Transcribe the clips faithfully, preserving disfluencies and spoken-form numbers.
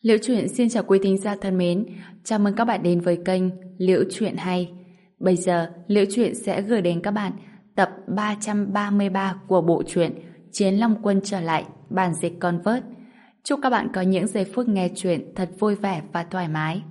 Liễu Chuyện xin chào quý thính giả thân mến, chào mừng các bạn đến với kênh Liễu Chuyện Hay. Bây giờ, Liễu Chuyện sẽ gửi đến các bạn tập ba trăm ba mươi ba của bộ truyện Chiến Long Quân trở lại, bản dịch Convert. Chúc các bạn có những giây phút nghe chuyện thật vui vẻ và thoải mái.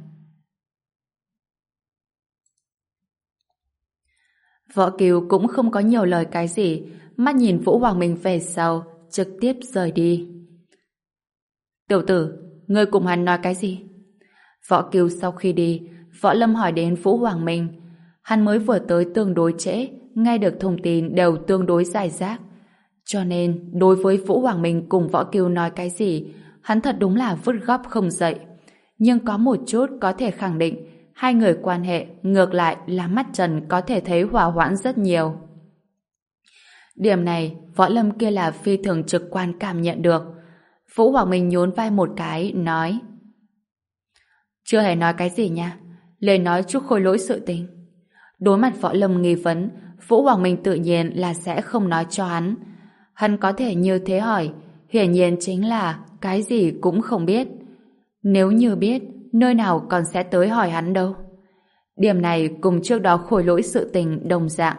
Võ Kiều cũng không có nhiều lời cái gì, mắt nhìn Vũ Hoàng Minh về sau, trực tiếp rời đi. Tiểu tử, ngươi cùng hắn nói cái gì? Võ Kiều sau khi đi, Võ Lâm hỏi đến Vũ Hoàng Minh. Hắn mới vừa tới tương đối trễ, nghe được thông tin đều tương đối giải rác. Cho nên, đối với Vũ Hoàng Minh cùng Võ Kiều nói cái gì, hắn thật đúng là vứt góp không dậy. Nhưng có một chút có thể khẳng định, hai người quan hệ ngược lại là mắt trần có thể thấy hòa hoãn rất nhiều. Điểm này, Võ Lâm kia là phi thường trực quan cảm nhận được. Vũ Hoàng Minh nhún vai một cái, nói: chưa hề nói cái gì nha, lời nói chút khôi lỗi sự tình. Đối mặt Võ Lâm nghi vấn, Vũ Hoàng Minh tự nhiên là sẽ không nói cho hắn. Hắn có thể như thế hỏi, hiển nhiên chính là cái gì cũng không biết. Nếu như biết, nơi nào còn sẽ tới hỏi hắn đâu. Điểm này cùng trước đó khôi lỗi sự tình đồng dạng.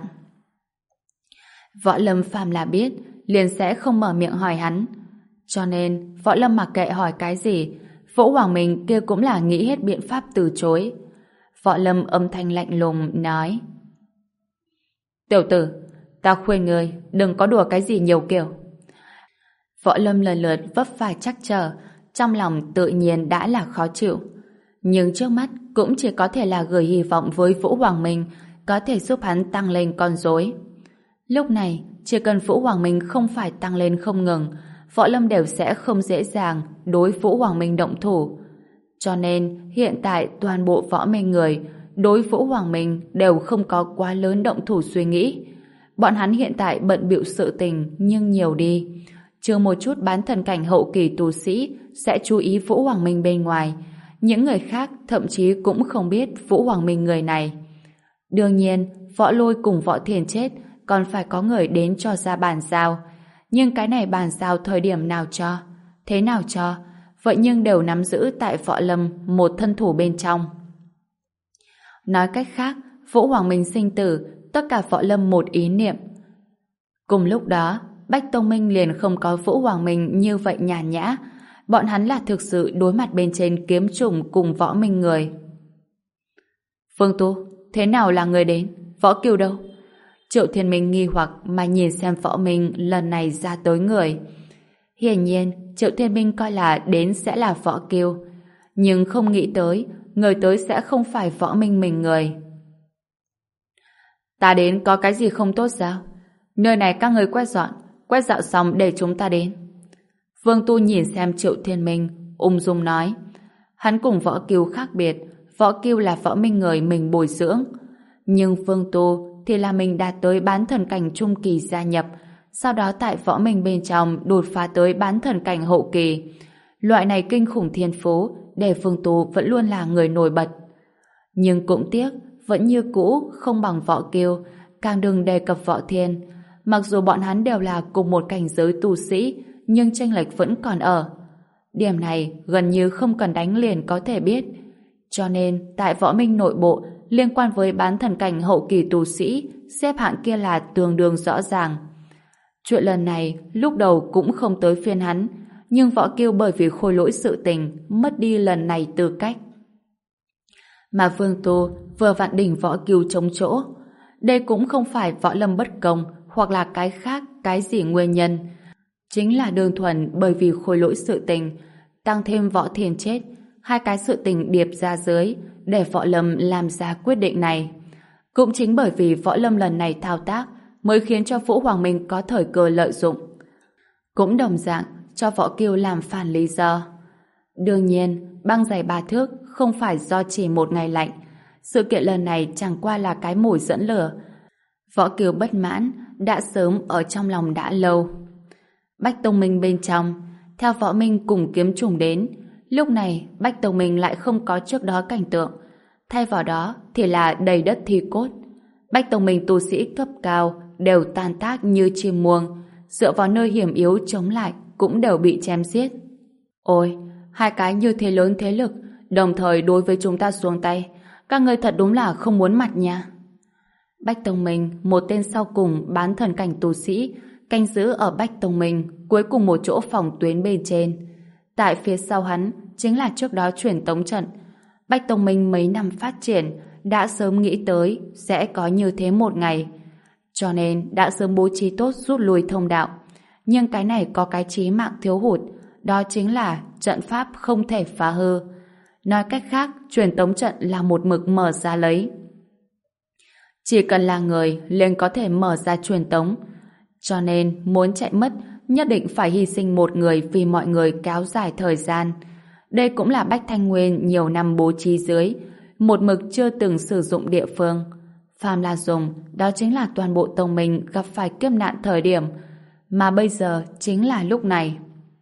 Võ Lâm phàm là biết, liền sẽ không mở miệng hỏi hắn. Cho nên, Võ Lâm mặc kệ hỏi cái gì, Vũ Hoàng Minh kia cũng là nghĩ hết biện pháp từ chối. Võ Lâm âm thanh lạnh lùng nói: tiểu tử, ta khuyên ngươi đừng có đùa cái gì nhiều kiểu. Võ Lâm lần lượt vấp phải trắc trở, trong lòng tự nhiên đã là khó chịu. Nhưng trước mắt cũng chỉ có thể là gửi hy vọng với Vũ Hoàng Minh có thể giúp hắn tăng lên con rối. Lúc này, chỉ cần Vũ Hoàng Minh không phải tăng lên không ngừng, Võ Lâm đều sẽ không dễ dàng đối Vũ Hoàng Minh động thủ. Cho nên, hiện tại toàn bộ võ minh người đối Vũ Hoàng Minh đều không có quá lớn động thủ suy nghĩ. Bọn hắn hiện tại bận bịu sự tình nhưng nhiều đi. Trừ một chút bán thần cảnh hậu kỳ tu sĩ sẽ chú ý Vũ Hoàng Minh bên ngoài. Những người khác thậm chí cũng không biết Vũ Hoàng Minh người này. Đương nhiên, Võ Lôi cùng Võ Thiền chết còn phải có người đến cho ra bàn giao. Nhưng cái này bàn giao thời điểm nào cho? Thế nào cho? Vậy nhưng đều nắm giữ tại Võ Lâm một thân thủ bên trong. Nói cách khác, Vũ Hoàng Minh sinh tử, tất cả Võ Lâm một ý niệm. Cùng lúc đó, Bách Tông Minh liền không có Vũ Hoàng Minh như vậy nhàn nhã. Bọn hắn là thực sự đối mặt bên trên kiếm trùng cùng Võ Minh người. Phương Tu, thế nào là người đến? Võ Kiều đâu? Triệu Thiên Minh nghi hoặc mà nhìn xem Võ Minh lần này ra tới người. Hiển nhiên, Triệu Thiên Minh coi là đến sẽ là Võ Kiều, nhưng không nghĩ tới người tới sẽ không phải Võ Minh mình người. Ta đến có cái gì không tốt sao? Nơi này các người quét dọn, quét dạo xong để chúng ta đến. Vương Tu nhìn xem Triệu Thiên Minh, ung dung nói. Hắn cùng Võ Kiều khác biệt, Võ Kiều là Võ Minh người mình bồi dưỡng, nhưng Vương Tu thì là mình đạt tới bán thần cảnh trung kỳ gia nhập, sau đó tại Võ Minh bên trong đột phá tới bán thần cảnh hậu kỳ. Loại này kinh khủng thiên phú để Vương Tu vẫn luôn là người nổi bật. Nhưng cũng tiếc, vẫn như cũ không bằng Võ Kiều, càng đừng đề cập Võ Thiên. Mặc dù bọn hắn đều là cùng một cảnh giới tu sĩ, nhưng chênh lệch vẫn còn ở. Điểm này gần như không cần đánh liền có thể biết. Cho nên, tại Võ Minh nội bộ, liên quan với bán thần cảnh hậu kỳ tu sĩ, xếp hạng kia là tương đương rõ ràng. Chuyện lần này, lúc đầu cũng không tới phiên hắn, nhưng Võ Kiều bởi vì khôi lỗi sự tình, mất đi lần này tư cách. Mà Vương Tu vừa vặn đỉnh Võ Kiều chống chỗ. Đây cũng không phải Võ Lâm bất công, hoặc là cái khác, cái gì nguyên nhân. Chính là đơn thuần bởi vì khôi lỗi sự tình, tăng thêm Võ Thiền chết, hai cái sự tình điệp ra dưới, để Võ Lâm làm ra quyết định này. Cũng chính bởi vì Võ Lâm lần này thao tác mới khiến cho Vũ Hoàng Minh có thời cơ lợi dụng. Cũng đồng dạng cho Võ Kiều làm phản lý do. Đương nhiên, băng giày ba thước không phải do chỉ một ngày lạnh. Sự kiện lần này chẳng qua là cái mồi dẫn lửa. Võ Kiều bất mãn đã sớm ở trong lòng đã lâu. Bách Tông Minh bên trong, theo Võ Minh cùng kiếm trùng đến, lúc này Bách Tông Minh lại không có trước đó cảnh tượng. Thay vào đó thì là đầy đất thi cốt. Bách Tông Minh tu sĩ cấp cao đều tan tác như chim muông, dựa vào nơi hiểm yếu chống lại cũng đều bị chém giết. Ôi, hai cái như thế lớn thế lực, đồng thời đối với chúng ta xuống tay. Các ngươi thật đúng là không muốn mặt nha. Bách Tông Minh, một tên sau cùng bán thần cảnh tu sĩ, canh giữ ở Bách Tông Minh, cuối cùng một chỗ phòng tuyến bên trên. Tại phía sau hắn, chính là trước đó truyền tống trận. Bách Tông Minh mấy năm phát triển, đã sớm nghĩ tới sẽ có như thế một ngày. Cho nên đã sớm bố trí tốt rút lui thông đạo. Nhưng cái này có cái chí mạng thiếu hụt, đó chính là trận pháp không thể phá hư. Nói cách khác, truyền tống trận là một mực mở ra lấy. Chỉ cần là người liền có thể mở ra truyền tống. Cho nên muốn chạy mất nhất định phải hy sinh một người vì mọi người kéo dài thời gian. Đây cũng là Bách Thanh Nguyên nhiều năm bố trí dưới, một mực chưa từng sử dụng địa phương. Phàm là dùng, đó chính là toàn bộ tông mình gặp phải kiếp nạn thời điểm, mà bây giờ chính là lúc này.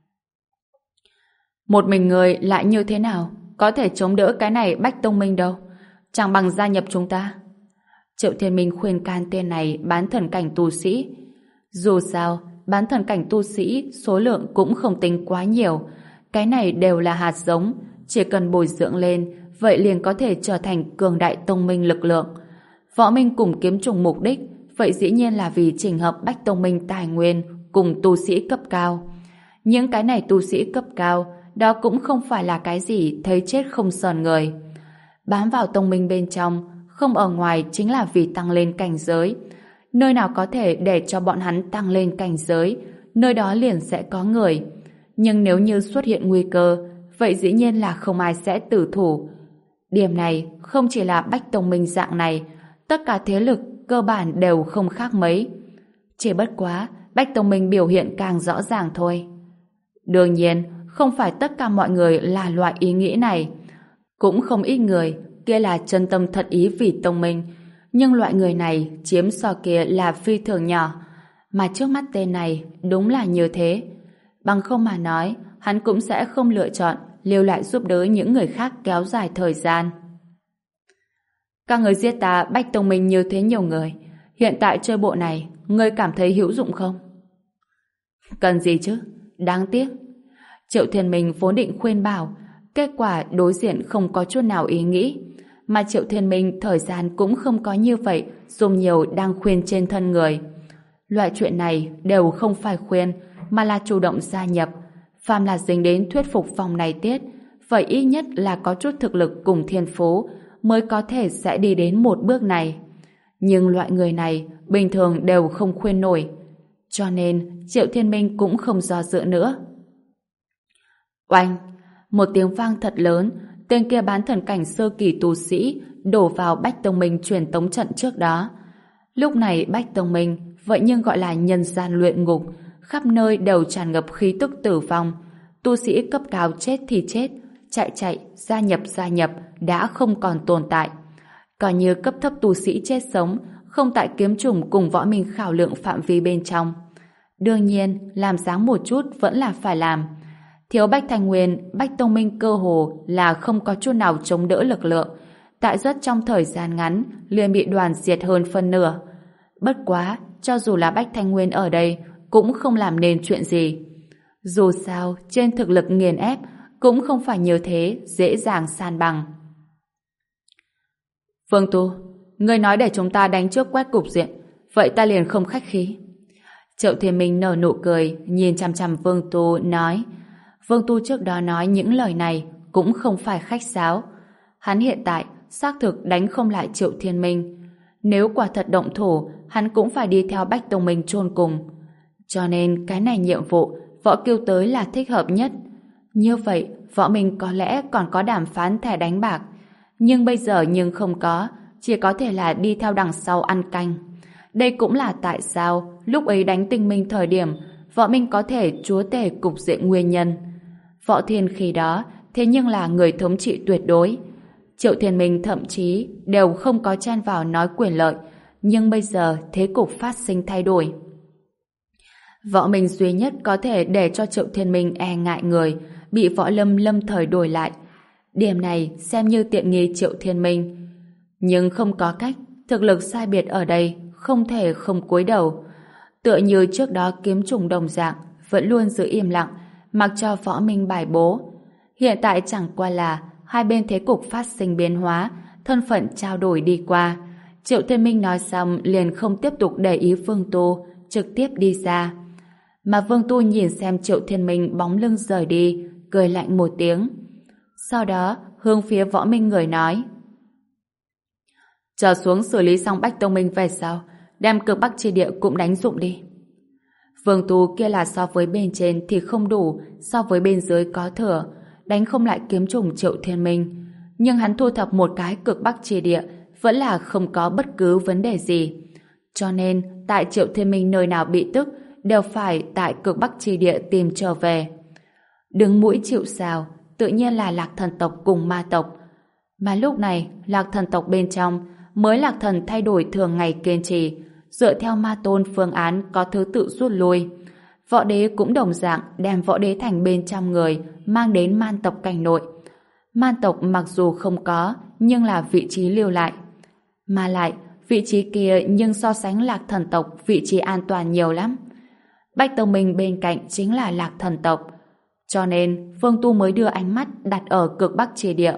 Một mình người lại như thế nào có thể chống đỡ cái này Bách Tông Minh đâu, chẳng bằng gia nhập chúng ta. Triệu Thiên Minh khuyên can tên này bán thần cảnh tu sĩ. Dù sao, bán thần cảnh tu sĩ số lượng cũng không tính quá nhiều, cái này đều là hạt giống, chỉ cần bồi dưỡng lên, vậy liền có thể trở thành cường đại tông minh lực lượng. Võ Minh cùng kiếm trùng mục đích, vậy dĩ nhiên là vì chỉnh hợp Bách Tông Minh tài nguyên cùng tu sĩ cấp cao. Những cái này tu sĩ cấp cao, đó cũng không phải là cái gì thấy chết không sờn người. Bám vào tông minh bên trong, không ở ngoài chính là vì tăng lên cảnh giới. Nơi nào có thể để cho bọn hắn tăng lên cảnh giới, nơi đó liền sẽ có người. Nhưng nếu như xuất hiện nguy cơ, vậy dĩ nhiên là không ai sẽ tử thủ. Điểm này không chỉ là Bách Tông Minh dạng này, tất cả thế lực cơ bản đều không khác mấy. Chỉ bất quá, Bách Tông Minh biểu hiện càng rõ ràng thôi. Đương nhiên, không phải tất cả mọi người là loại ý nghĩ này. Cũng không ít người, kia là chân tâm thật ý vì Tông Minh. Nhưng loại người này chiếm so kia là phi thường nhỏ. Mà trước mắt tên này đúng là như thế. Bằng không mà nói, hắn cũng sẽ không lựa chọn lưu lại giúp đỡ những người khác kéo dài thời gian. Các người giết ta Bách Tông Minh như thế nhiều người, hiện tại chơi bộ này, ngươi cảm thấy hữu dụng không? Cần gì chứ? Đáng tiếc. Triệu Thiên Minh vốn định khuyên bảo, kết quả đối diện không có chút nào ý nghĩ. Mà Triệu Thiên Minh thời gian cũng không có như vậy, dùng nhiều đang khuyên trên thân người. Loại chuyện này đều không phải khuyên, mà là chủ động gia nhập. Phàm là dính đến thuyết phục vòng này tiết, vậy ít nhất là có chút thực lực cùng thiên phú mới có thể sẽ đi đến một bước này. Nhưng loại người này bình thường đều không khuyên nổi. Cho nên Triệu Thiên Minh cũng không do dự nữa. Oanh! Một tiếng vang thật lớn, tên kia bán thần cảnh sơ kỳ tu sĩ đổ vào Bách Tông Minh truyền tống trận trước đó. Lúc này Bách Tông Minh vậy nhưng gọi là nhân gian luyện ngục, khắp nơi đều tràn ngập khí tức tử vong. Tu sĩ cấp cao chết thì chết, chạy chạy, gia nhập gia nhập đã không còn tồn tại. Coi như cấp thấp tu sĩ chết sống, không tại kiếm trùng cùng Võ Minh khảo lượng phạm vi bên trong. Đương nhiên, làm dáng một chút vẫn là phải làm. Thiếu Bách Thanh Nguyên, Bách Tông Minh cơ hồ là không có chút nào chống đỡ lực lượng. Tại rất trong thời gian ngắn, liền bị đoàn diệt hơn phân nửa. Bất quá, cho dù là Bách Thanh Nguyên ở đây, cũng không làm nên chuyện gì. Dù sao, trên thực lực nghiền ép, cũng không phải như thế, dễ dàng san bằng. Vương Tu, ngươi nói để chúng ta đánh trước quét cục diện, vậy ta liền không khách khí. Triệu Thiên Minh nở nụ cười, nhìn chằm chằm Vương Tu, nói. Vương Tu trước đó nói những lời này cũng không phải khách sáo. Hắn hiện tại xác thực đánh không lại Triệu Thiên Minh. Nếu quả thật động thủ, hắn cũng phải đi theo Bách Tông Minh chôn cùng. Cho nên cái này nhiệm vụ Võ kêu tới là thích hợp nhất. Như vậy, Võ Minh có lẽ còn có đàm phán thẻ đánh bạc. Nhưng bây giờ nhưng không có, chỉ có thể là đi theo đằng sau ăn canh. Đây cũng là tại sao lúc ấy đánh Tinh Minh thời điểm Võ Minh có thể chúa tể cục diện nguyên nhân. Võ Thiên khi đó thế nhưng là người thống trị tuyệt đối. Triệu Thiên Minh thậm chí đều không có chen vào nói quyền lợi, nhưng bây giờ thế cục phát sinh thay đổi. Võ Minh duy nhất có thể để cho Triệu Thiên Minh e ngại người, bị Võ Lâm lâm thời đổi lại. Điểm này xem như tiện nghi Triệu Thiên Minh. Nhưng không có cách, thực lực sai biệt ở đây không thể không cúi đầu. Tựa như trước đó kiếm trùng đồng dạng, vẫn luôn giữ im lặng, mặc cho Võ Minh bài bố. Hiện tại chẳng qua là hai bên thế cục phát sinh biến hóa, thân phận trao đổi đi qua. Triệu Thiên Minh nói xong liền không tiếp tục để ý Vương Tu, trực tiếp đi ra. Mà Vương Tu nhìn xem Triệu Thiên Minh bóng lưng rời đi, cười lạnh một tiếng. Sau đó, hướng phía Võ Minh Người nói: chờ xuống xử lý xong Bách Tông Minh về sau, đem cực Bắc chi địa cũng đánh dụng đi. Vương Tu kia là so với bên trên thì không đủ, so với bên dưới có thừa, đánh không lại kiếm trùng Triệu Thiên Minh. Nhưng hắn thu thập một cái cực Bắc chi địa vẫn là không có bất cứ vấn đề gì. Cho nên, tại Triệu Thiên Minh nơi nào bị tức, đều phải tại cực Bắc chi địa tìm trở về. Đứng mũi chịu sào, tự nhiên là Lạc Thần tộc cùng ma tộc. Mà lúc này, Lạc Thần tộc bên trong mới Lạc Thần thay đổi thường ngày kiên trì, dựa theo ma tôn phương án có thứ tự rút lui. Võ đế cũng đồng dạng đem võ đế thành bên trong người mang đến man tộc cảnh nội. Man tộc mặc dù không có, nhưng là vị trí lưu lại. Mà lại, vị trí kia nhưng so sánh Lạc Thần tộc vị trí an toàn nhiều lắm. Bách Tông Minh bên cạnh chính là Lạc Thần tộc. Cho nên, Vương Tu mới đưa ánh mắt đặt ở cực Bắc chi địa.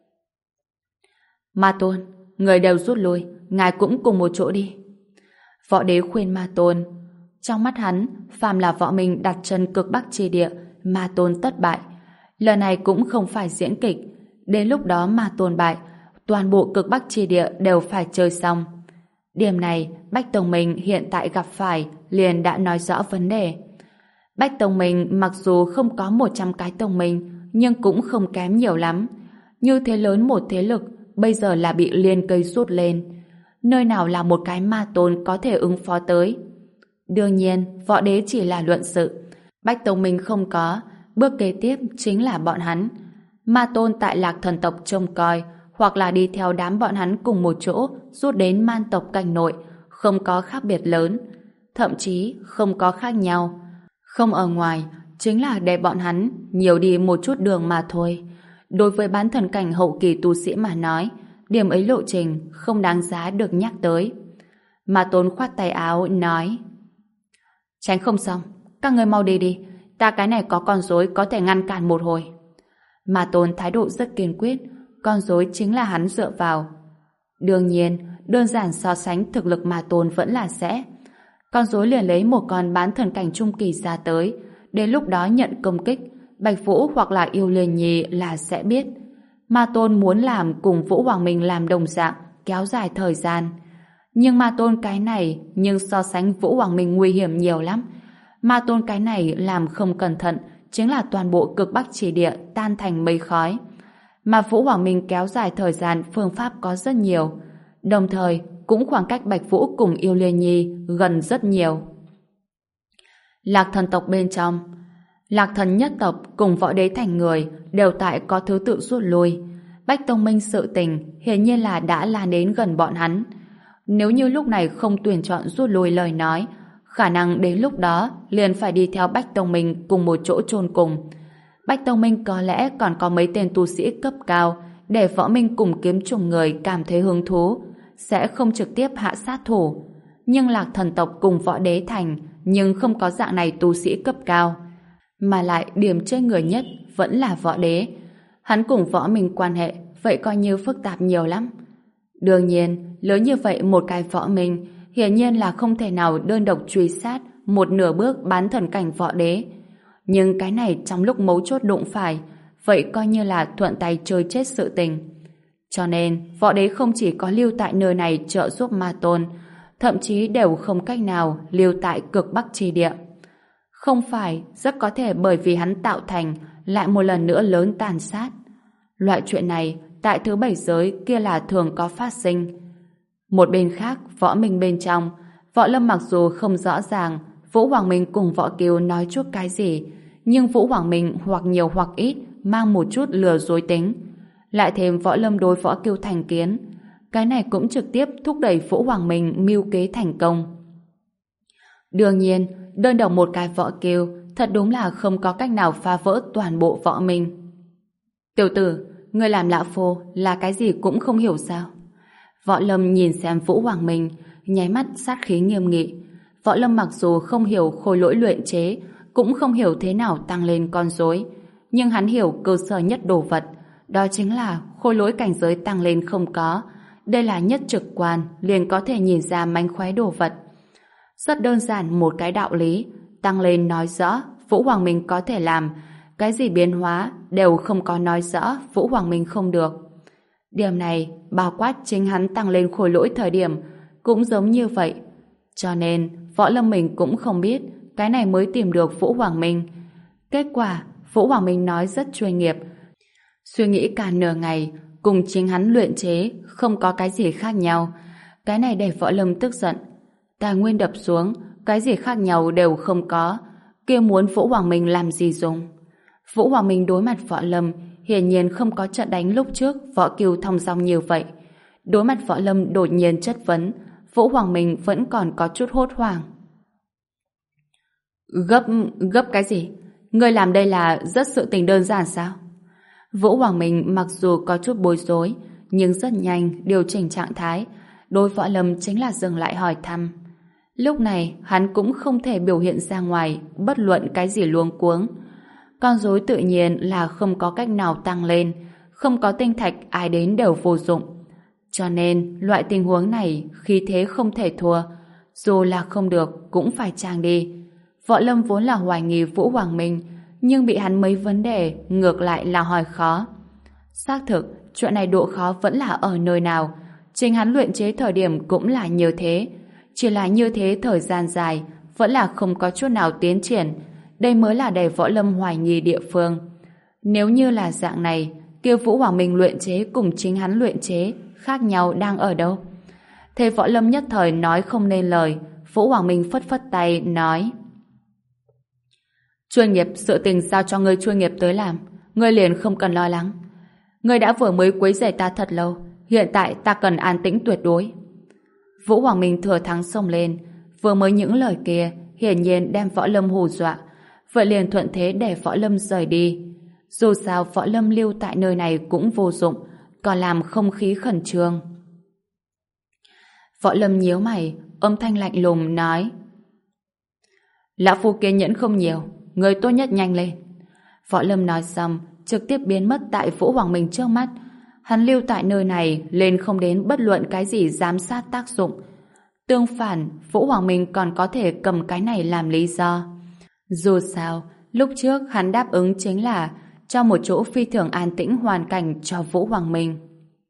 Ma tôn, người đều rút lui, ngài cũng cùng một chỗ đi. Võ đế khuyên ma tôn. Trong mắt hắn, phàm là võ minh đặt chân cực Bắc chi địa, ma tôn tất bại. Lần này cũng không phải diễn kịch. Đến lúc đó ma tôn bại, toàn bộ cực Bắc chi địa đều phải chơi xong. Điểm này, Bách Tông Minh hiện tại gặp phải liền đã nói rõ vấn đề. Bách Tông Minh mặc dù không có một trăm cái tông minh, nhưng cũng không kém nhiều lắm. Như thế lớn một thế lực, bây giờ là bị liên cây rút lên. Nơi nào là một cái ma tôn có thể ứng phó tới? Đương nhiên, võ đế chỉ là luận sự. Bách Tông Minh không có, bước kế tiếp chính là bọn hắn. Ma tôn tại Lạc Thần tộc trông coi, hoặc là đi theo đám bọn hắn cùng một chỗ rút đến man tộc cảnh nội, không có khác biệt lớn, thậm chí không có khác nhau. Không ở ngoài, chính là để bọn hắn nhiều đi một chút đường mà thôi. Đối với bán thần cảnh hậu kỳ tu sĩ mà nói, điểm ấy lộ trình không đáng giá được nhắc tới. Ma tôn khoát tay áo nói: tránh không xong, các ngươi mau đi đi, ta cái này có con rối có thể ngăn cản một hồi. Ma tôn thái độ rất kiên quyết, con rối chính là hắn dựa vào. Đương nhiên, đơn giản so sánh thực lực ma tôn vẫn là sẽ. Con rối liền lấy một con bán thần cảnh trung kỳ ra tới, đến lúc đó nhận công kích, Bạch Vũ hoặc là Yêu Liên Nhi là sẽ biết. Ma tôn muốn làm cùng Vũ Hoàng Minh làm đồng dạng, kéo dài thời gian. Nhưng ma tôn cái này, nhưng so sánh Vũ Hoàng Minh nguy hiểm nhiều lắm. Ma tôn cái này làm không cẩn thận, chính là toàn bộ cực Bắc chỉ địa tan thành mây khói. Mà Vũ Hoàng Minh kéo dài thời gian phương pháp có rất nhiều. Đồng thời, cũng khoảng cách Bạch Vũ cùng Yêu Liên Nhi gần rất nhiều. Lạc Thần tộc bên trong, Lạc Thần nhất tộc cùng võ đế thành người đều tại có thứ tự rút lui. Bách Tông Minh sự tình hiển nhiên là đã lan đến gần bọn hắn. Nếu như lúc này không tuyển chọn rút lui lời nói, khả năng đến lúc đó liền phải đi theo Bách Tông Minh cùng một chỗ chôn cùng. Bách Tông Minh có lẽ còn có mấy tên tu sĩ cấp cao để võ minh cùng kiếm trùng người cảm thấy hứng thú, sẽ không trực tiếp hạ sát thủ. Nhưng Lạc Thần tộc cùng võ đế thành nhưng không có dạng này tu sĩ cấp cao. Mà lại điểm trên người nhất vẫn là võ đế. Hắn cùng võ minh quan hệ vậy coi như phức tạp nhiều lắm. Đương nhiên, lớn như vậy một cái võ minh hiển nhiên là không thể nào đơn độc truy sát một nửa bước bán thần cảnh võ đế. Nhưng cái này trong lúc mấu chốt đụng phải, vậy coi như là thuận tay chơi chết sự tình. Cho nên, võ đế không chỉ có lưu tại nơi này trợ giúp ma tôn, thậm chí đều không cách nào lưu tại cực Bắc chi địa. Không phải, rất có thể bởi vì hắn tạo thành lại một lần nữa lớn tàn sát. Loại chuyện này, tại thứ bảy giới kia là thường có phát sinh. Một bên khác, võ minh bên trong, võ lâm mặc dù không rõ ràng Vũ Hoàng Minh cùng võ kiều nói chút cái gì, nhưng Vũ Hoàng Minh hoặc nhiều hoặc ít mang một chút lừa dối tính. Lại thêm võ lâm đối võ kiều thành kiến, cái này cũng trực tiếp thúc đẩy Vũ Hoàng Minh mưu kế thành công. Đương nhiên, đơn độc một cái võ kiều thật đúng là không có cách nào phá vỡ toàn bộ võ minh. Tiểu tử, ngươi làm lão phu là cái gì cũng không hiểu sao? Võ lâm nhìn xem Vũ Hoàng Minh, nháy mắt sát khí nghiêm nghị. Võ lâm mặc dù không hiểu khôi lỗi luyện chế, cũng không hiểu thế nào tăng lên con rối, nhưng hắn hiểu cơ sở nhất đồ vật, đó chính là khối lỗi cảnh giới tăng lên không có. Đây là nhất trực quan, liền có thể nhìn ra mánh khóe đồ vật. Rất đơn giản một cái đạo lý, tăng lên nói rõ Vũ Hoàng Minh có thể làm, cái gì biến hóa đều không có nói rõ Vũ Hoàng Minh không được. Điểm này bao quát chính hắn tăng lên khối lỗi thời điểm cũng giống như vậy. Cho nên Võ Lâm mình cũng không biết cái này mới tìm được Vũ Hoàng Minh. Kết quả Vũ Hoàng Minh nói rất chuyên nghiệp, suy nghĩ cả nửa ngày cùng chính hắn luyện chế không có cái gì khác nhau. Cái này để Võ Lâm tức giận. Tài nguyên đập xuống, cái gì khác nhau đều không có, kia muốn Vũ Hoàng Minh làm gì dùng? Vũ Hoàng Minh đối mặt Võ Lâm hiển nhiên không có trận đánh lúc trước Võ Kiều thong dong như vậy. Đối mặt Võ Lâm đột nhiên chất vấn, Vũ Hoàng Minh vẫn còn có chút hốt hoảng. Gấp, gấp cái gì? Ngươi làm đây là rất sự tình đơn giản sao? Vũ Hoàng Minh mặc dù có chút bối rối, nhưng rất nhanh điều chỉnh trạng thái. Đối Võ Lâm chính là dừng lại hỏi thăm. Lúc này hắn cũng không thể biểu hiện ra ngoài bất luận cái gì luống cuống. Con rối tự nhiên là không có cách nào tăng lên, không có tinh thạch ai đến đều vô dụng. Cho nên loại tình huống này khí thế không thể thua, dù là không được cũng phải trang đi. Võ Lâm vốn là hoài nghi Vũ Hoàng Minh, nhưng bị hắn mấy vấn đề ngược lại là hỏi khó. Xác thực, chuyện này độ khó vẫn là ở nơi nào. Chính hắn luyện chế thời điểm cũng là như thế. Chỉ là như thế thời gian dài vẫn là không có chút nào tiến triển. Đây mới là để Võ Lâm hoài nghi địa phương. Nếu như là dạng này, kia Vũ Hoàng Minh luyện chế cùng chính hắn luyện chế khác nhau đang ở đâu? Thế Võ Lâm nhất thời nói không nên lời. Vũ Hoàng Minh phất phất tay nói: chuyên nghiệp, sự tình giao cho ngươi chuyên nghiệp tới làm, ngươi liền không cần lo lắng. Ngươi đã vừa mới quấy rầy ta thật lâu, hiện tại ta cần an tĩnh tuyệt đối. Vũ Hoàng Minh thừa thắng xông lên, vừa mới những lời kia hiển nhiên đem Võ Lâm hù dọa, vậy liền thuận thế để Võ Lâm rời đi. Dù sao Võ Lâm lưu tại nơi này cũng vô dụng, còn làm không khí khẩn trương. Võ Lâm nhíu mày, âm thanh lạnh lùng nói: lão phu kiên nhẫn không nhiều, người tốt nhất nhanh lên. Võ Lâm nói xong trực tiếp biến mất tại Vũ Hoàng Minh trước mắt. Hắn lưu tại nơi này lên không đến bất luận cái gì giám sát tác dụng. Tương phản, Vũ Hoàng Minh còn có thể cầm cái này làm lý do. Dù sao, lúc trước hắn đáp ứng chính là cho một chỗ phi thường an tĩnh hoàn cảnh cho Vũ Hoàng Minh.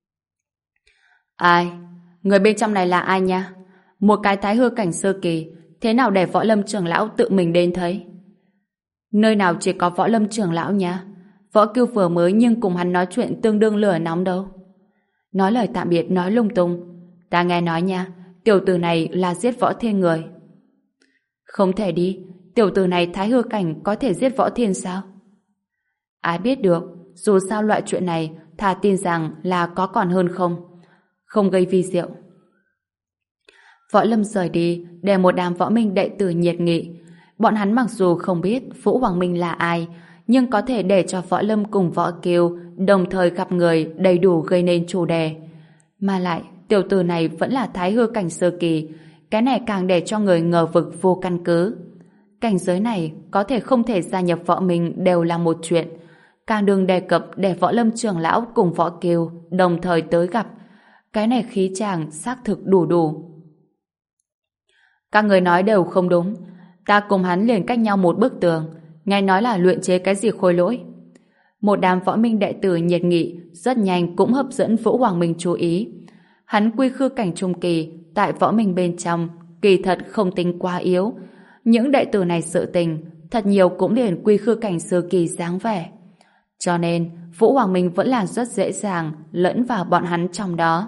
Ai? Người bên trong này là ai nha? Một cái thái hư cảnh sơ kỳ, thế nào để Võ Lâm trưởng lão tự mình đến thấy? Nơi nào chỉ có Võ Lâm trưởng lão nha? Võ Kiêu vừa mới nhưng cùng hắn nói chuyện tương đương lửa nóng đâu. Nói lời tạm biệt nói lung tung. Ta nghe nói nha, tiểu tử này là giết Võ Thiên người. Không thể đi, tiểu tử này thái hư cảnh có thể giết Võ Thiên sao? Ai biết được, dù sao loại chuyện này thà tin rằng là có còn hơn không. Không gây vi diệu. Võ Lâm rời đi để một đám võ minh đệ tử nhiệt nghị. Bọn hắn mặc dù không biết Vũ Hoàng Minh là ai, nhưng có thể để cho Võ Lâm cùng Võ Kiều đồng thời gặp người đầy đủ gây nên chủ đề. Mà lại, tiểu tử này vẫn là thái hư cảnh sơ kỳ, cái này càng để cho người ngờ vực vô căn cứ. Cảnh giới này có thể không thể gia nhập Võ Minh đều là một chuyện, càng đừng đề cập để Võ Lâm trưởng lão cùng Võ Kiều đồng thời tới gặp. Cái này khí chàng xác thực đủ đủ. Các người nói đều không đúng. Ta cùng hắn liền cách nhau một bức tường, nghe nói là luyện chế cái gì khôi lỗi. Một đám võ minh đệ tử nhiệt nghị rất nhanh cũng hấp dẫn Vũ Hoàng Minh chú ý. Hắn quy khư cảnh trung kỳ tại võ minh bên trong kỳ thật không tính quá yếu. Những đệ tử này sự tình thật nhiều cũng liền quy khư cảnh sơ kỳ dáng vẻ. Cho nên Vũ Hoàng Minh vẫn là rất dễ dàng lẫn vào bọn hắn trong đó.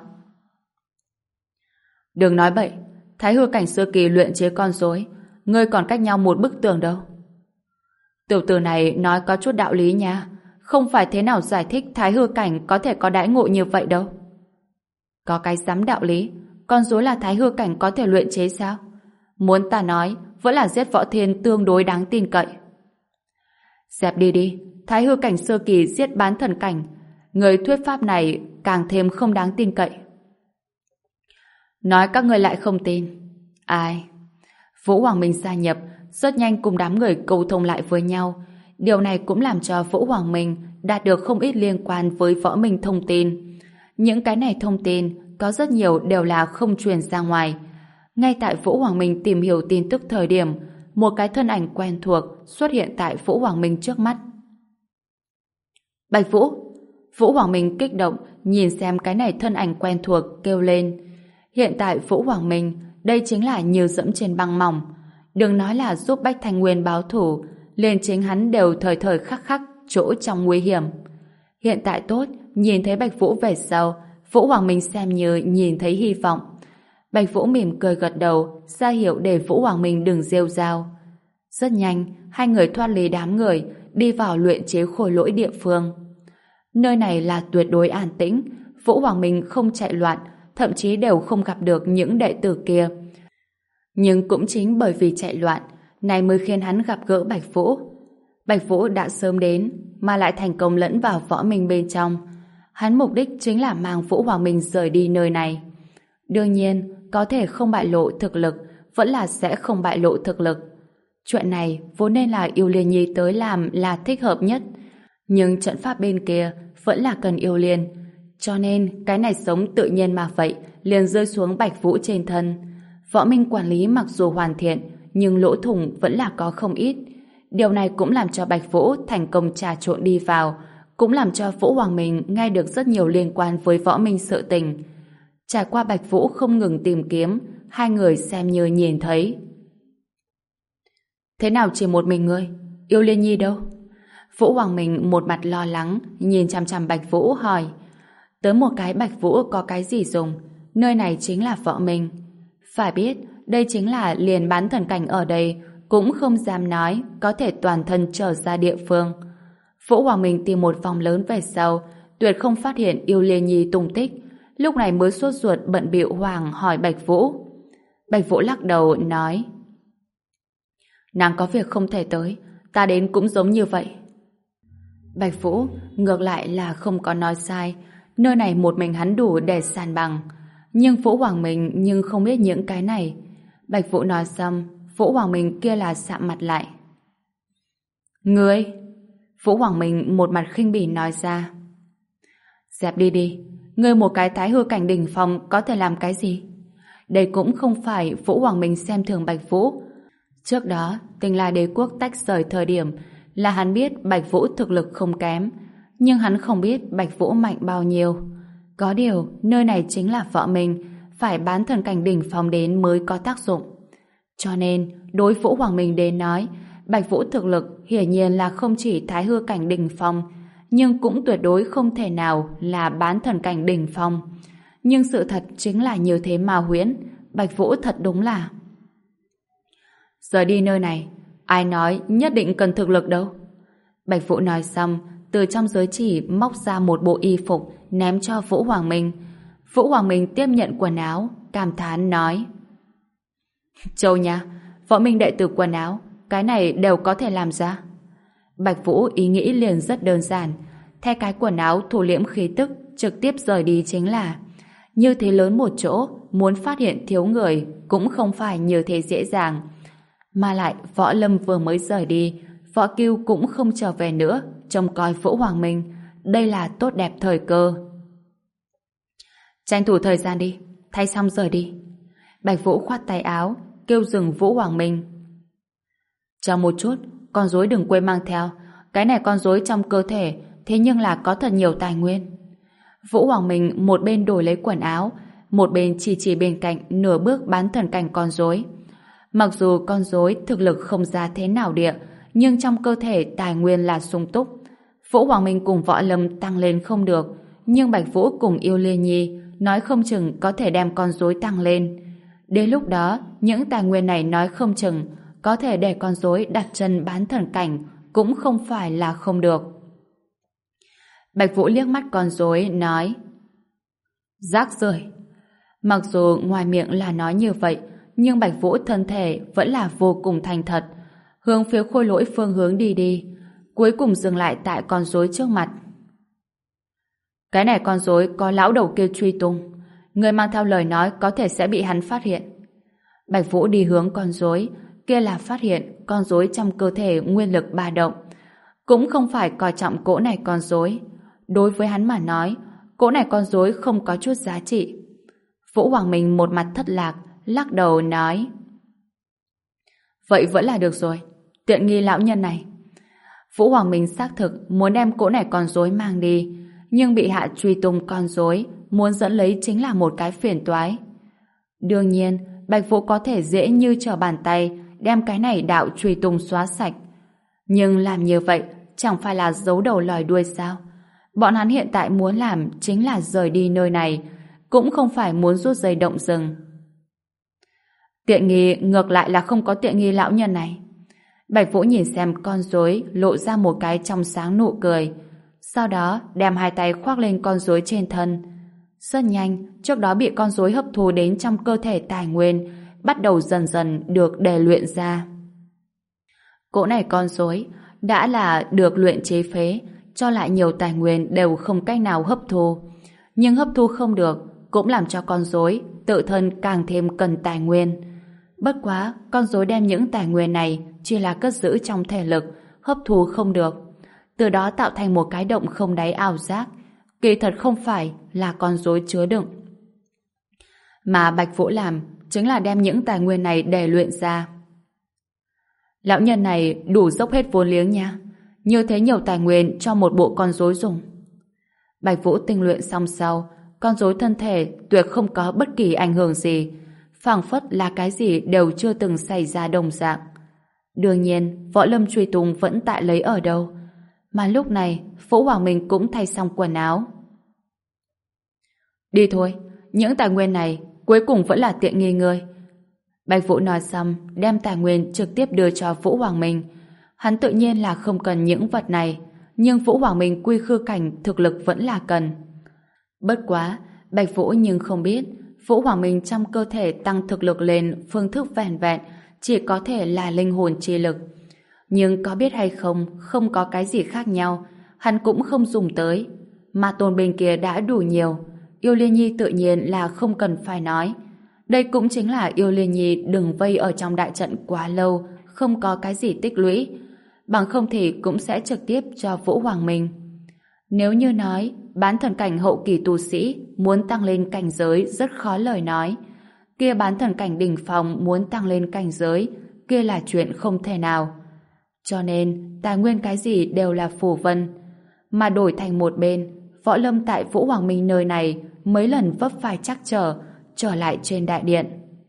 Đừng nói bậy, thái hư cảnh sơ kỳ luyện chế con rối, ngươi còn cách nhau một bức tường đâu. Tiểu tử này nói có chút đạo lý nha, không phải thế nào giải thích thái hư cảnh có thể có đãi ngộ như vậy đâu. Có cái dám đạo lý, con rối là thái hư cảnh có thể luyện chế sao? Muốn ta nói, vẫn là giết Võ Thiên tương đối đáng tin cậy. Dẹp đi đi, thái hư cảnh sơ kỳ giết bán thần cảnh, người thuyết pháp này càng thêm không đáng tin cậy. Nói các người lại không tin. Ai? Vũ Hoàng Minh gia nhập, rất nhanh cùng đám người cầu thông lại với nhau. Điều này cũng làm cho Vũ Hoàng Minh đạt được không ít liên quan với Võ Minh thông tin. Những cái này thông tin có rất nhiều đều là không truyền ra ngoài. Ngay tại Vũ Hoàng Minh tìm hiểu tin tức thời điểm, một cái thân ảnh quen thuộc xuất hiện tại Vũ Hoàng Minh trước mắt. Bạch Vũ! Vũ Hoàng Minh kích động nhìn xem cái này thân ảnh quen thuộc kêu lên. Hiện tại Vũ Hoàng Minh đây chính là như dẫm trên băng mỏng. Đừng nói là giúp Bách Thanh Nguyên báo thù, liền chính hắn đều thời thời khắc khắc chỗ trong nguy hiểm. Hiện tại tốt, nhìn thấy Bạch Vũ về sau, Vũ Hoàng Minh xem như nhìn thấy hy vọng. Bạch Vũ mỉm cười gật đầu, ra hiệu để Vũ Hoàng Minh đừng rêu rao. Rất nhanh, hai người thoát ly đám người, đi vào luyện chế khôi lỗi địa phương. Nơi này là tuyệt đối an tĩnh, Vũ Hoàng Minh không chạy loạn, thậm chí đều không gặp được những đệ tử kia. Nhưng cũng chính bởi vì chạy loạn, này mới khiến hắn gặp gỡ Bạch Vũ. Bạch Vũ đã sớm đến, mà lại thành công lẫn vào Võ Minh bên trong. Hắn mục đích chính là mang Vũ Hoàng Minh rời đi nơi này. Đương nhiên, có thể không bại lộ thực lực, vẫn là sẽ không bại lộ thực lực. Chuyện này vốn nên là Yêu Liên Nhi tới làm là thích hợp nhất. Nhưng trận pháp bên kia vẫn là cần Yêu Liên. Cho nên, cái này sống tự nhiên mà vậy, liền rơi xuống Bạch Vũ trên thân. Võ Minh quản lý mặc dù hoàn thiện, nhưng lỗ thủng vẫn là có không ít. Điều này cũng làm cho Bạch Vũ thành công trà trộn đi vào, cũng làm cho Vũ Hoàng Minh nghe được rất nhiều liên quan với Võ Minh sự tình. Trải qua Bạch Vũ không ngừng tìm kiếm, hai người xem như nhìn thấy. Thế nào chỉ một mình ngươi? Yêu Liên Nhi đâu? Vũ Hoàng Minh một mặt lo lắng, nhìn chằm chằm Bạch Vũ hỏi. Tới một cái Bạch Vũ có cái gì dùng? Nơi này chính là Võ Minh. Phải biết, đây chính là liền bán thần cảnh ở đây, cũng không dám nói có thể toàn thân trở ra địa phương. Vũ Hoàng Minh tìm một vòng lớn về sau, tuyệt không phát hiện Yêu Liên Nhi tung tích, lúc này mới sốt ruột bận bịu Hoàng hỏi Bạch Vũ. Bạch Vũ lắc đầu nói: nàng có việc không thể tới, ta đến cũng giống như vậy. Bạch Vũ ngược lại là không có nói sai, nơi này một mình hắn đủ để san bằng. Nhưng Vũ Hoàng Minh nhưng không biết những cái này. Bạch Vũ nói xong, Vũ Hoàng Minh kia là sạm mặt lại. Ngươi? Vũ Hoàng Minh một mặt khinh bỉ nói ra. Dẹp đi đi, ngươi một cái thái hư cảnh đỉnh phong có thể làm cái gì? Đây cũng không phải Vũ Hoàng Minh xem thường Bạch Vũ. Trước đó, Tinh La Đế Quốc tách rời thời điểm là hắn biết Bạch Vũ thực lực không kém, nhưng hắn không biết Bạch Vũ mạnh bao nhiêu. Có điều, nơi này chính là Võ Minh, phải bán thần cảnh đỉnh phong đến mới có tác dụng. Cho nên, đối Vũ Hoàng Minh đến nói, Bạch Vũ thực lực hiển nhiên là không chỉ thái hư cảnh đỉnh phong, nhưng cũng tuyệt đối không thể nào là bán thần cảnh đỉnh phong. Nhưng sự thật chính là như thế mà huyễn, Bạch Vũ thật đúng là. Rời đi nơi này, ai nói nhất định cần thực lực đâu. Bạch Vũ nói xong, từ trong giới chỉ móc ra một bộ y phục ném cho Vũ Hoàng Minh. Vũ Hoàng Minh tiếp nhận quần áo, cảm thán nói: Châu nha, Võ Minh đệ tử quần áo, cái này đều có thể làm ra. Bạch Vũ ý nghĩ liền rất đơn giản, thay cái quần áo thu liễm khí tức, trực tiếp rời đi chính là. Như thế lớn một chỗ, muốn phát hiện thiếu người cũng không phải như thế dễ dàng. Mà lại Võ Lâm vừa mới rời đi, Võ Cưu cũng không trở về nữa, trông coi Vũ Hoàng Minh. Đây là tốt đẹp thời cơ. Tranh thủ thời gian đi, thay xong rời đi. Bạch Vũ khoát tay áo, kêu dừng Vũ Hoàng Minh. Chờ một chút, con rối đừng quên mang theo. Cái này con rối trong cơ thể, thế nhưng là có thật nhiều tài nguyên. Vũ Hoàng Minh một bên đổi lấy quần áo, một bên chỉ chỉ bên cạnh nửa bước bán thần cảnh con rối. Mặc dù con rối thực lực không ra thế nào địa, nhưng trong cơ thể tài nguyên là sung túc. Vũ Hoàng Minh cùng Võ Lâm tăng lên không được, nhưng Bạch Vũ cùng Yêu Liên Nhi nói không chừng có thể đem con rối tăng lên. Đến lúc đó, những tài nguyên này nói không chừng có thể để con rối đặt chân bán thần cảnh, cũng không phải là không được. Bạch Vũ liếc mắt con rối nói: Rác rưởi. Mặc dù ngoài miệng là nói như vậy, nhưng Bạch Vũ thân thể vẫn là vô cùng thành thật, hướng phía khôi lỗi phương hướng đi đi, cuối cùng dừng lại tại con rối trước mặt. Cái này con rối có lão đầu kia truy tung, người mang theo lời nói có thể sẽ bị hắn phát hiện. Bạch Vũ đi hướng con rối, kia là phát hiện con rối trong cơ thể nguyên lực ba động. cũng không phải coi trọng cỗ này con rối. Đối với hắn mà nói, cỗ này con rối không có chút giá trị. Vũ Hoàng Minh một mặt thất lạc, lắc đầu nói: Vậy vẫn là được rồi, tiện nghi lão nhân này. Vũ Hoàng Minh xác thực muốn đem cỗ này con rối mang đi, nhưng bị hạ truy tung con rối muốn dẫn lấy chính là một cái phiền toái. Đương nhiên, Bạch Vũ có thể dễ như trở bàn tay đem cái này đạo truy tung xóa sạch. Nhưng làm như vậy chẳng phải là giấu đầu lòi đuôi sao? Bọn hắn hiện tại muốn làm chính là rời đi nơi này, cũng không phải muốn rút dây động rừng. Tiện nghi ngược lại là không có tiện nghi lão nhân này. Bạch Vũ nhìn xem con rối, lộ ra một cái trong sáng nụ cười, sau đó đem hai tay khoác lên con rối trên thân. Rất nhanh, trước đó bị con rối hấp thu đến trong cơ thể tài nguyên, bắt đầu dần dần được đề luyện ra. Cỗ này con rối đã là được luyện chế phế, cho lại nhiều tài nguyên đều không cách nào hấp thu. Nhưng hấp thu không được, cũng làm cho con rối tự thân càng thêm cần tài nguyên. Bất quá, con rối đem những tài nguyên này chỉ là cất giữ trong thể lực, hấp thu không được. Từ đó tạo thành một cái động không đáy ảo giác. Kỳ thật không phải là con rối chứa đựng. Mà Bạch Vũ làm chính là đem những tài nguyên này để luyện ra. Lão nhân này đủ dốc hết vốn liếng nha. Như thế nhiều tài nguyên cho một bộ con rối dùng. Bạch Vũ tinh luyện xong sau, con rối thân thể tuyệt không có bất kỳ ảnh hưởng gì, phảng phất là cái gì đều chưa từng xảy ra đồng dạng. Đương nhiên, Võ Lâm truy tung vẫn tại lấy ở đâu. Mà lúc này, Vũ Hoàng Minh cũng thay xong quần áo. Đi thôi, những tài nguyên này cuối cùng vẫn là tiện nghi ngươi. Bạch Vũ nói xong, đem tài nguyên trực tiếp đưa cho Vũ Hoàng Minh. Hắn tự nhiên là không cần những vật này, nhưng Vũ Hoàng Minh quy khư cảnh thực lực vẫn là cần. Bất quá, Bạch Vũ nhưng không biết, Vũ Hoàng Minh trong cơ thể tăng thực lực lên phương thức vẻn vẹn, chỉ có thể là linh hồn chi lực. Nhưng có biết hay không, không có cái gì khác nhau, hắn cũng không dùng tới. Mà tôn bên kia đã đủ nhiều, Yêu Liên Nhi tự nhiên là không cần phải nói. Đây cũng chính là Yêu Liên Nhi đừng vây ở trong đại trận quá lâu, không có cái gì tích lũy, bằng không thì cũng sẽ trực tiếp cho Vũ Hoàng Minh. Nếu như nói bán thần cảnh hậu kỳ tu sĩ muốn tăng lên cảnh giới rất khó lời nói, kia bán thần cảnh đỉnh phong muốn tăng lên cảnh giới kia là chuyện không thể nào. Cho nên tài nguyên cái gì đều là phù vân, mà đổi thành một bên, Võ Lâm tại Vũ Hoàng Minh nơi này mấy lần vấp phải trắc trở trở lại trên đại điện.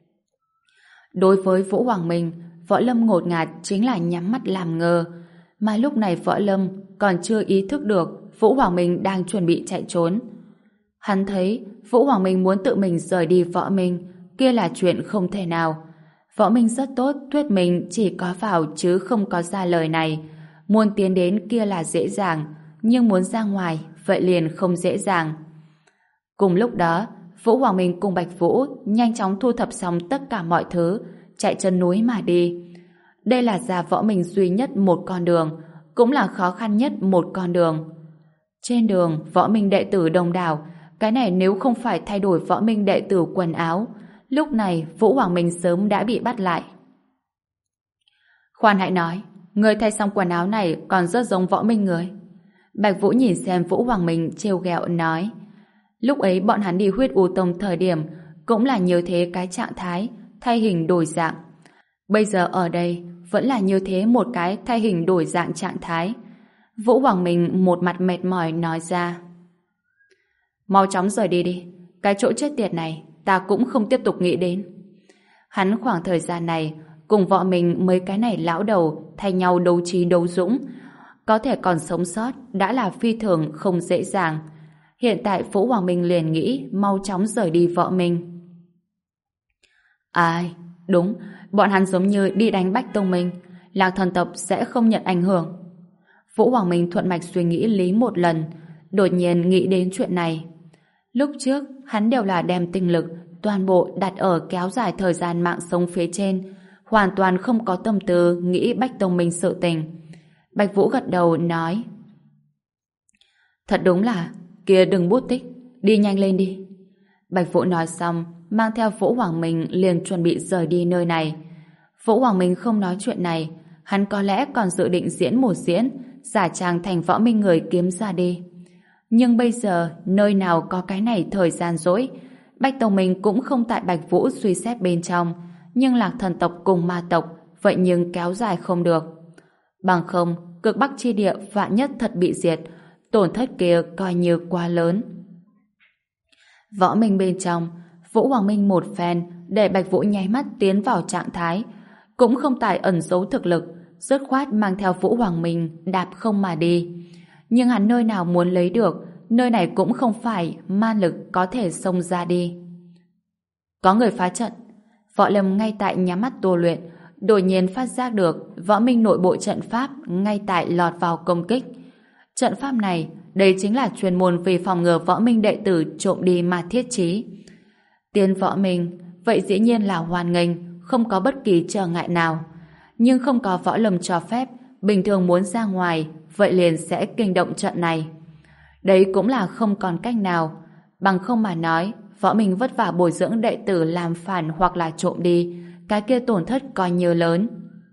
Đối với Vũ Hoàng Minh, Võ Lâm ngột ngạt chính là nhắm mắt làm ngơ, mà lúc này Võ Lâm còn chưa ý thức được Vũ Hoàng Minh đang chuẩn bị chạy trốn. Hắn thấy Vũ Hoàng Minh muốn tự mình rời đi Võ Minh, kia là chuyện không thể nào. Võ Minh rất tốt, thuyết mình chỉ có vào chứ không có ra lời này. Muốn tiến đến kia là dễ dàng, nhưng muốn ra ngoài vậy liền không dễ dàng. Cùng lúc đó, Vũ Hoàng Minh cùng Bạch Vũ nhanh chóng thu thập xong tất cả mọi thứ, chạy chân núi mà đi. Đây là ra Võ Minh duy nhất một con đường, cũng là khó khăn nhất một con đường. Trên đường, Võ Minh đệ tử đông đảo, cái này nếu không phải thay đổi Võ Minh đệ tử quần áo, lúc này Vũ Hoàng Minh sớm đã bị bắt lại. Khoan hãy nói, người thay xong quần áo này còn rất giống Võ Minh người. Bạch Vũ nhìn xem Vũ Hoàng Minh trêu ghẹo nói. Lúc ấy bọn hắn đi Huyết U Tông thời điểm cũng là như thế cái trạng thái, thay hình đổi dạng. Bây giờ ở đây vẫn là như thế một cái thay hình đổi dạng trạng thái. Vũ Hoàng Minh một mặt mệt mỏi nói ra. Mau chóng rời đi đi, cái chỗ chết tiệt này ta cũng không tiếp tục nghĩ đến. Hắn khoảng thời gian này cùng Võ Minh mấy cái này lão đầu thay nhau đấu trí đấu dũng, có thể còn sống sót đã là phi thường không dễ dàng. Hiện tại Vũ Hoàng Minh liền nghĩ mau chóng rời đi Võ Minh. Ai, đúng, bọn hắn giống như đi đánh Bách Tông Minh, Lạc Thần tộc sẽ không nhận ảnh hưởng. Vũ Hoàng Minh thuận mạch suy nghĩ lý một lần, đột nhiên nghĩ đến chuyện này. Lúc trước, hắn đều là đem tinh lực toàn bộ đặt ở kéo dài thời gian mạng sống phía trên, hoàn toàn không có tâm tư nghĩ Bách Tông Minh sự tình. Bạch Vũ gật đầu nói. Thật đúng là, kia đừng bút tích, đi nhanh lên đi. Bạch Vũ nói xong, mang theo Vũ Hoàng Minh liền chuẩn bị rời đi nơi này. Vũ Hoàng Minh không nói chuyện này, hắn có lẽ còn dự định diễn một diễn, giả trang thành võ minh người kiếm ra đi. Nhưng bây giờ, nơi nào có cái này thời gian rỗi, Bạch Tông Minh cũng không tại Bạch Vũ suy xét bên trong, nhưng Lạc Thần tộc cùng ma tộc, vậy nhưng kéo dài không được. Bằng không, cực Bắc chi địa vạn nhất thật bị diệt, tổn thất kia coi như quá lớn. Võ Minh bên trong, Vũ Hoàng Minh một phen để Bạch Vũ nháy mắt tiến vào trạng thái, cũng không tại ẩn giấu thực lực, dứt khoát mang theo Vũ Hoàng Minh đạp không mà đi. Nhưng hắn nơi nào muốn lấy được, nơi này cũng không phải ma lực có thể xông ra đi. Có người phá trận. Võ Lâm ngay tại nhắm mắt tu luyện, đột nhiên phát giác được Võ Minh nội bộ trận pháp ngay tại lọt vào công kích. Trận pháp này, đây chính là chuyên môn vì phòng ngừa Võ Minh đệ tử trộm đi mà thiết trí. Tiến Võ Minh, vậy dĩ nhiên là hoan nghênh, không có bất kỳ trở ngại nào. Nhưng không có Võ Lâm cho phép, bình thường muốn ra ngoài, vậy liền sẽ kinh động trận này. Đấy cũng là không còn cách nào. Bằng không mà nói, Võ Minh vất vả bồi dưỡng đệ tử làm phản hoặc là trộm đi, cái kia tổn thất coi như lớn.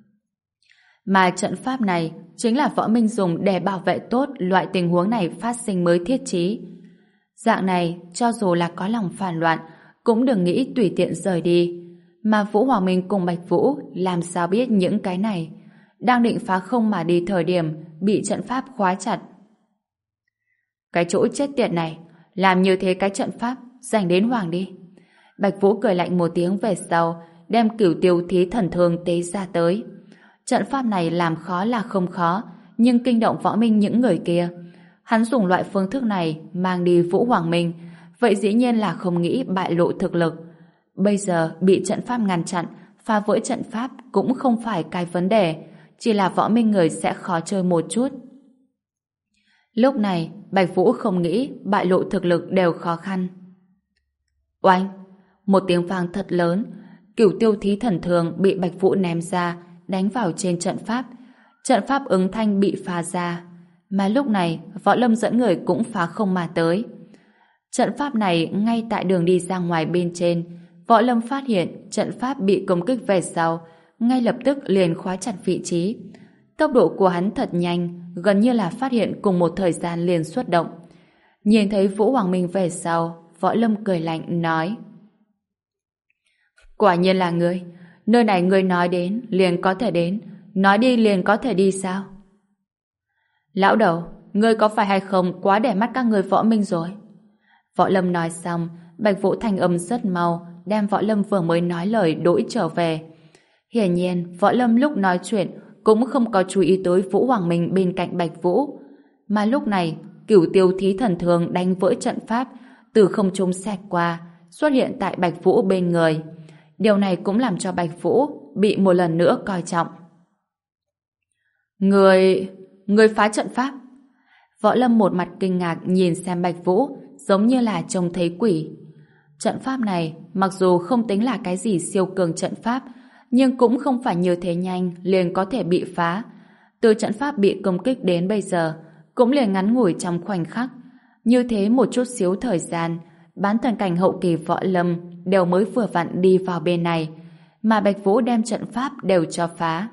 Mà trận pháp này chính là Võ Minh dùng để bảo vệ tốt loại tình huống này phát sinh mới thiết trí. Dạng này, cho dù là có lòng phản loạn, cũng đừng nghĩ tùy tiện rời đi. Mà Vũ Hoàng Minh cùng Bạch Vũ làm sao biết những cái này. Đang định phá không mà đi thời điểm bị trận pháp khóa chặt. Cái chỗ chết tiệt này, làm như thế cái trận pháp dành đến Hoàng đi. Bạch Vũ cười lạnh một tiếng về sau, đem Cửu Tiêu Thí Thần Thương tế ra tới. Trận pháp này làm khó là không khó, nhưng kinh động Võ Minh những người kia. Hắn dùng loại phương thức này mang đi Vũ Hoàng Minh, vậy dĩ nhiên là không nghĩ bại lộ thực lực. Bây giờ bị trận pháp ngăn chặn, phá vỡ trận pháp cũng không phải cái vấn đề, chỉ là Võ Minh người sẽ khó chơi một chút. Lúc này, Bạch Vũ không nghĩ bại lộ thực lực đều khó khăn. Oanh! Một tiếng vang thật lớn, Cửu Tiêu Thí Thần Thương bị Bạch Vũ ném ra, đánh vào trên trận pháp. Trận pháp ứng thanh bị phá ra. Mà lúc này, Võ Lâm dẫn người cũng phá không mà tới. Trận pháp này ngay tại đường đi ra ngoài bên trên, Võ Lâm phát hiện trận pháp bị công kích về sau, ngay lập tức liền khóa chặt vị trí. Tốc độ của hắn thật nhanh, gần như là phát hiện cùng một thời gian liền xuất động. Nhìn thấy Vũ Hoàng Minh về sau, Võ Lâm cười lạnh nói: Quả nhiên là ngươi, nơi này ngươi nói đến liền có thể đến, nói đi liền có thể đi sao? Lão đầu, ngươi có phải hay không quá để mắt các ngươi Võ Minh rồi? Võ Lâm nói xong, Bạch Vũ thanh âm rất mau, đem Võ Lâm vừa mới nói lời đổi trở về. Hiển nhiên, Võ Lâm lúc nói chuyện cũng không có chú ý tới Vũ Hoàng Minh bên cạnh Bạch Vũ. Mà lúc này, Cửu Tiêu Thí Thần Thương đánh vỡ trận pháp, từ không trung xẹt qua, xuất hiện tại Bạch Vũ bên người. Điều này cũng làm cho Bạch Vũ bị một lần nữa coi trọng. Người... người phá trận pháp. Võ Lâm một mặt kinh ngạc nhìn xem Bạch Vũ, giống như là trông thấy quỷ. Trận pháp này, mặc dù không tính là cái gì siêu cường trận pháp, nhưng cũng không phải như thế nhanh liền có thể bị phá. Từ trận pháp bị công kích đến bây giờ, cũng liền ngắn ngủi trong khoảnh khắc. Như thế một chút xíu thời gian, bán thần cảnh hậu kỳ Võ Lâm đều mới vừa vặn đi vào bên này, mà Bạch Vũ đem trận pháp đều cho phá.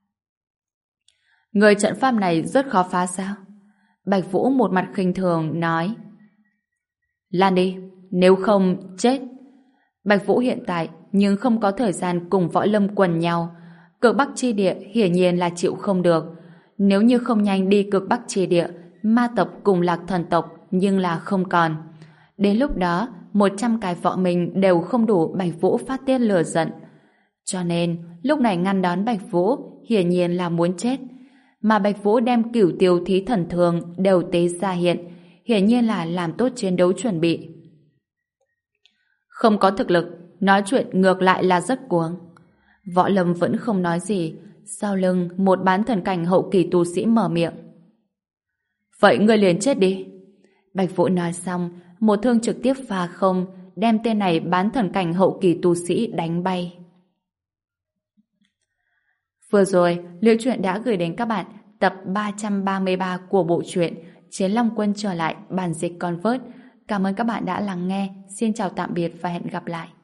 Người trận pháp này rất khó phá sao? Bạch Vũ một mặt khinh thường nói: Lan đi, nếu không chết. Bạch Vũ hiện tại nhưng không có thời gian cùng Võ Lâm quần nhau. Cực Bắc chi địa hiển nhiên là chịu không được. Nếu như không nhanh đi Cực Bắc chi địa, ma tộc cùng Lạc Thần tộc nhưng là không còn. Đến lúc đó, một trăm cái Võ Minh đều không đủ Bạch Vũ phát tiết lửa giận. Cho nên, lúc này ngăn đón Bạch Vũ hiển nhiên là muốn chết. Mà Bạch Vũ đem Cửu Tiêu Thí Thần Thương đều tế ra hiện, hiển nhiên là làm tốt chiến đấu chuẩn bị. Không có thực lực, nói chuyện ngược lại là rất cuồng. Võ Lâm vẫn không nói gì, sau lưng một bán thần cảnh hậu kỳ tu sĩ mở miệng. Vậy ngươi liền chết đi. Bạch Vũ nói xong, một thương trực tiếp phá không, đem tên này bán thần cảnh hậu kỳ tu sĩ đánh bay. Vừa rồi, Liễu Chuyện đã gửi đến các bạn tập ba trăm ba mươi ba của bộ truyện Chiến Long Quân trở lại bản dịch Convert. Cảm ơn các bạn đã lắng nghe. Xin chào tạm biệt và hẹn gặp lại.